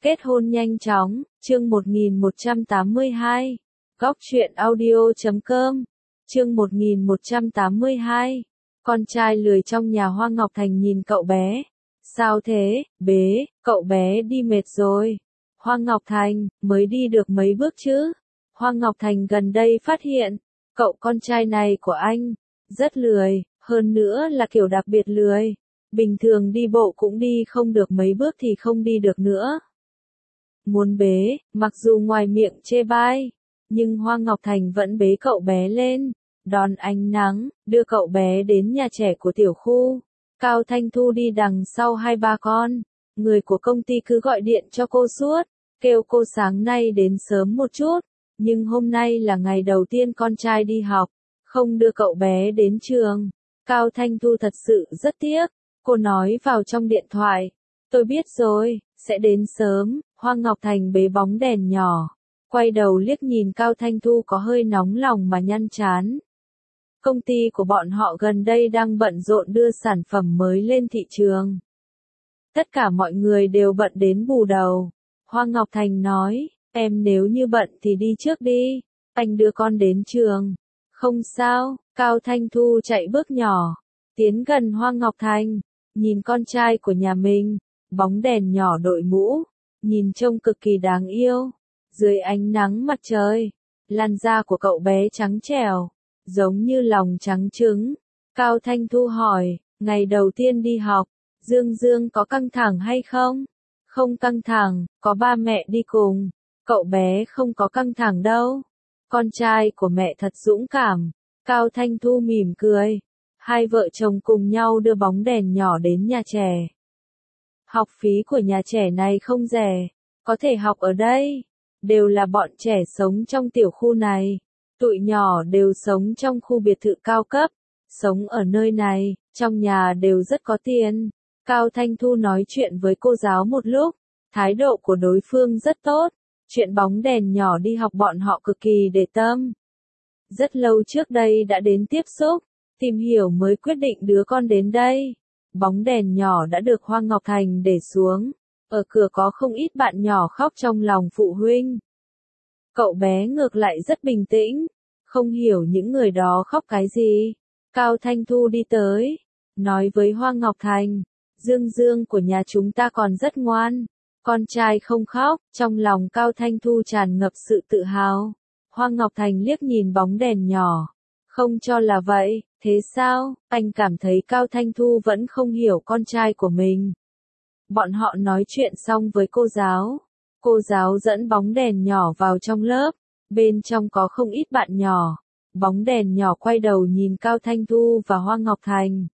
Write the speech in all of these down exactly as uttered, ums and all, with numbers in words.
Kết hôn nhanh chóng, chương một nghìn một trăm tám mươi hai. Góc truyện audio chấm com. Chương một nghìn một trăm tám mươi hai. Con trai lười trong nhà Hoa Ngọc Thành nhìn cậu bé. Sao thế, bế, cậu bé đi mệt rồi. Hoa Ngọc Thành, mới đi được mấy bước chứ. Hoa Ngọc Thành gần đây phát hiện, cậu con trai này của anh, rất lười, hơn nữa là kiểu đặc biệt lười. Bình thường đi bộ cũng đi không được mấy bước thì không đi được nữa. Muốn bế, mặc dù ngoài miệng chê bai, nhưng Hoa Ngọc Thành vẫn bế cậu bé lên, đón ánh nắng, đưa cậu bé đến nhà trẻ của tiểu khu. Cao Thanh Thu đi đằng sau hai ba con, người của công ty cứ gọi điện cho cô suốt, kêu cô sáng nay đến sớm một chút, nhưng hôm nay là ngày đầu tiên con trai đi học, không đưa cậu bé đến trường. Cao Thanh Thu thật sự rất tiếc, cô nói vào trong điện thoại, tôi biết rồi, sẽ đến sớm. Hoa Ngọc Thành bế bóng đèn nhỏ, quay đầu liếc nhìn Cao Thanh Thu có hơi nóng lòng mà nhăn chán. Công ty của bọn họ gần đây đang bận rộn đưa sản phẩm mới lên thị trường. Tất cả mọi người đều bận đến bù đầu. Hoa Ngọc Thành nói, em nếu như bận thì đi trước đi, anh đưa con đến trường. Không sao, Cao Thanh Thu chạy bước nhỏ, tiến gần Hoa Ngọc Thành, nhìn con trai của nhà mình, bóng đèn nhỏ đội mũ, nhìn trông cực kỳ đáng yêu. Dưới ánh nắng mặt trời, làn da của cậu bé trắng trẻo, giống như lòng trắng trứng. Cao Thanh Thu hỏi, ngày đầu tiên đi học, Dương Dương có căng thẳng hay không? Không căng thẳng, có ba mẹ đi cùng. Cậu bé không có căng thẳng đâu. Con trai của mẹ thật dũng cảm. Cao Thanh Thu mỉm cười. Hai vợ chồng cùng nhau đưa bóng đèn nhỏ đến nhà trẻ. Học phí của nhà trẻ này không rẻ, có thể học ở đây. Đều là bọn trẻ sống trong tiểu khu này. Tụi nhỏ đều sống trong khu biệt thự cao cấp. Sống ở nơi này, trong nhà đều rất có tiền. Cao Thanh Thu nói chuyện với cô giáo một lúc. Thái độ của đối phương rất tốt. Chuyện bóng đèn nhỏ đi học bọn họ cực kỳ để tâm. Rất lâu trước đây đã đến tiếp xúc, tìm hiểu mới quyết định đưa con đến đây. Bóng đèn nhỏ đã được Hoa Ngọc Thành để xuống. Ở cửa có không ít bạn nhỏ khóc trong lòng phụ huynh. Cậu bé ngược lại rất bình tĩnh, không hiểu những người đó khóc cái gì. Cao Thanh Thu đi tới, nói với Hoa Ngọc Thành, Dương Dương của nhà chúng ta còn rất ngoan. Con trai không khóc, trong lòng Cao Thanh Thu tràn ngập sự tự hào. Hoa Ngọc Thành liếc nhìn bóng đèn nhỏ, không cho là vậy. Thế sao, anh cảm thấy Cao Thanh Thu vẫn không hiểu con trai của mình. Bọn họ nói chuyện xong với cô giáo. Cô giáo dẫn bóng đèn nhỏ vào trong lớp. Bên trong có không ít bạn nhỏ. Bóng đèn nhỏ quay đầu nhìn Cao Thanh Thu và Hoa Ngọc Thành.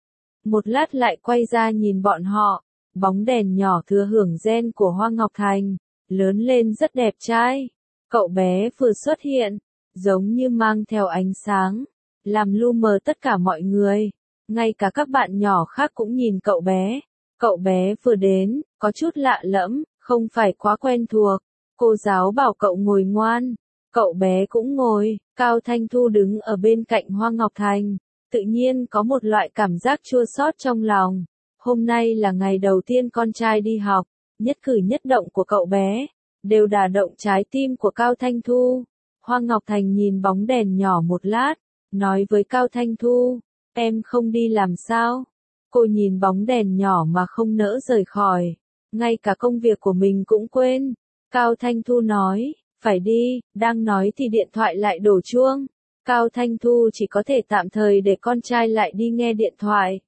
Một lát lại quay ra nhìn bọn họ. Bóng đèn nhỏ thừa hưởng gen của Hoa Ngọc Thành. Lớn lên rất đẹp trai. Cậu bé vừa xuất hiện, giống như mang theo ánh sáng, làm lu mờ tất cả mọi người. Ngay cả các bạn nhỏ khác cũng nhìn cậu bé. Cậu bé vừa đến, có chút lạ lẫm, không phải quá quen thuộc. Cô giáo bảo cậu ngồi ngoan. Cậu bé cũng ngồi. Cao Thanh Thu đứng ở bên cạnh Hoa Ngọc Thành. Tự nhiên có một loại cảm giác chua xót trong lòng. Hôm nay là ngày đầu tiên con trai đi học. Nhất cử nhất động của cậu bé đều đả động trái tim của Cao Thanh Thu. Hoa Ngọc Thành nhìn bóng đèn nhỏ một lát, nói với Cao Thanh Thu, em không đi làm sao? Cô nhìn bóng đèn nhỏ mà không nỡ rời khỏi, ngay cả công việc của mình cũng quên. Cao Thanh Thu nói, phải đi, đang nói thì điện thoại lại đổ chuông. Cao Thanh Thu chỉ có thể tạm thời để con trai lại đi nghe điện thoại.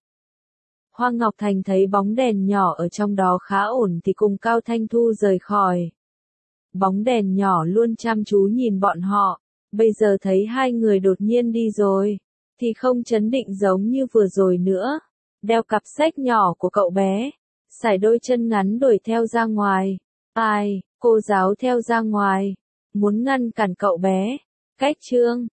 Hoa Ngọc Thành thấy bóng đèn nhỏ ở trong đó khá ổn thì cùng Cao Thanh Thu rời khỏi. Bóng đèn nhỏ luôn chăm chú nhìn bọn họ, bây giờ thấy hai người đột nhiên đi rồi, thì không chấn định giống như vừa rồi nữa. Đeo cặp sách nhỏ của cậu bé, sải đôi chân ngắn đuổi theo ra ngoài. Ai, cô giáo theo ra ngoài, muốn ngăn cản cậu bé. Cách chương,